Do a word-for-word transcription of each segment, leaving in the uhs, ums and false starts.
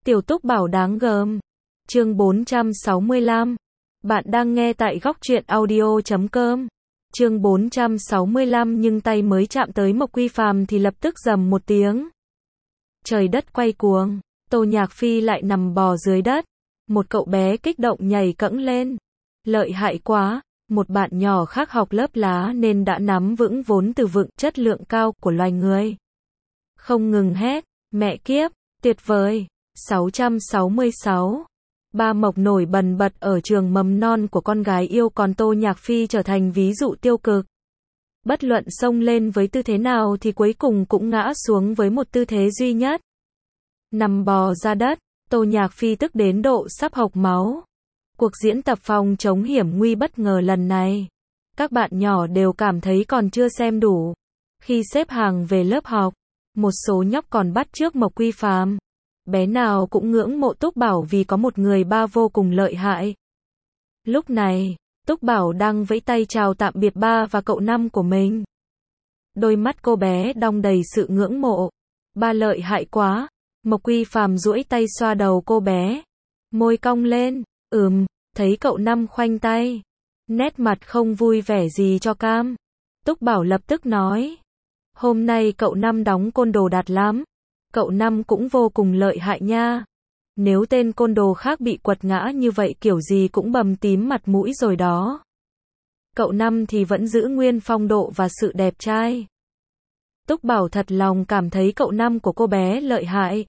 Tiểu Túc Bảo đáng gờm. Chương bốn trăm sáu mươi lăm. Bạn đang nghe tại góc truyện audio chấm com. Chương bốn trăm sáu mươi lăm nhưng tay mới chạm tới Mộc Quy Phàm thì lập tức rầm một tiếng. Trời đất quay cuồng, Tô Nhạc Phi lại nằm bò dưới đất. Một cậu bé kích động nhảy cẫng lên. Lợi hại quá, một bạn nhỏ khác học lớp lá nên đã nắm vững vốn từ vựng chất lượng cao của loài người. Không ngừng hét, mẹ kiếp, tuyệt vời. sáu trăm sáu mươi sáu. Ba Mộc nổi bần bật ở trường mầm non của con gái yêu, còn Tô Nhạc Phi trở thành ví dụ tiêu cực. Bất luận xông lên với tư thế nào thì cuối cùng cũng ngã xuống với một tư thế duy nhất. Nằm bò ra đất, Tô Nhạc Phi tức đến độ sắp hộc máu. Cuộc diễn tập phòng chống hiểm nguy bất ngờ lần này, các bạn nhỏ đều cảm thấy còn chưa xem đủ. Khi xếp hàng về lớp học, một số nhóc còn bắt chước Mộc Quy Phàm. Bé nào cũng ngưỡng mộ Túc Bảo vì có một người ba vô cùng lợi hại. Lúc này, Túc Bảo đang vẫy tay chào tạm biệt ba và cậu năm của mình. Đôi mắt cô bé đong đầy sự ngưỡng mộ. Ba lợi hại quá. Mộc Quy Phàm duỗi tay xoa đầu cô bé. Môi cong lên. Ừm, thấy cậu năm khoanh tay. Nét mặt không vui vẻ gì cho cam. Túc Bảo lập tức nói. Hôm nay cậu năm đóng côn đồ đạt lắm. Cậu năm cũng vô cùng lợi hại nha. Nếu tên côn đồ khác bị quật ngã như vậy kiểu gì cũng bầm tím mặt mũi rồi đó. Cậu năm thì vẫn giữ nguyên phong độ và sự đẹp trai. Túc Bảo thật lòng cảm thấy cậu năm của cô bé lợi hại.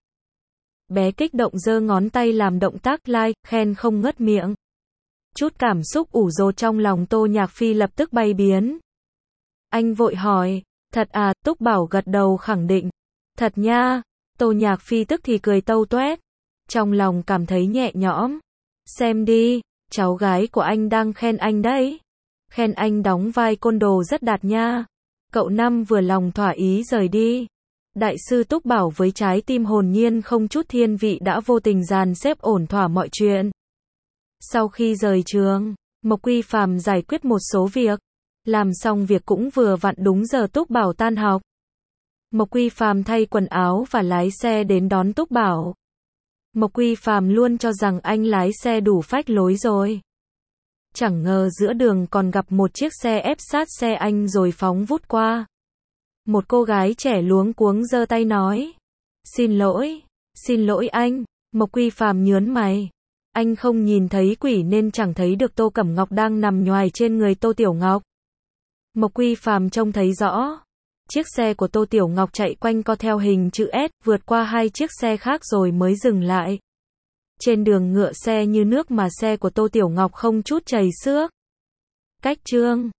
Bé kích động giơ ngón tay làm động tác like, khen không ngớt miệng. Chút cảm xúc ủ rột trong lòng Tô Nhạc Phi lập tức bay biến. Anh vội hỏi, thật à? Túc Bảo gật đầu khẳng định. Thật nha. Tô Nhạc Phi tức thì cười tâu toét. Trong lòng cảm thấy nhẹ nhõm. Xem đi, cháu gái của anh đang khen anh đấy. Khen anh đóng vai côn đồ rất đạt nha. Cậu năm vừa lòng thỏa ý rời đi. Đại sư Túc Bảo với trái tim hồn nhiên không chút thiên vị đã vô tình dàn xếp ổn thỏa mọi chuyện. Sau khi rời trường, Mộc Quy Phàm giải quyết một số việc. Làm xong việc cũng vừa vặn đúng giờ Túc Bảo tan học. Mộc Quy Phàm thay quần áo và lái xe đến đón Túc Bảo. Mộc Quy Phàm luôn cho rằng anh lái xe đủ phách lối rồi. Chẳng ngờ giữa đường còn gặp một chiếc xe ép sát xe anh rồi phóng vút qua. Một cô gái trẻ luống cuống giơ tay nói. Xin lỗi, xin lỗi anh. Mộc Quy Phàm nhớn mày. Anh không nhìn thấy quỷ nên chẳng thấy được Tô Cẩm Ngọc đang nằm nhoài trên người Tô Tiểu Ngọc. Mộc Quy Phàm trông thấy rõ. Chiếc xe của Tô Tiểu Ngọc chạy quanh co theo hình chữ S, vượt qua hai chiếc xe khác rồi mới dừng lại. Trên đường ngựa xe như nước mà xe của Tô Tiểu Ngọc không chút chầy xước. Cách chương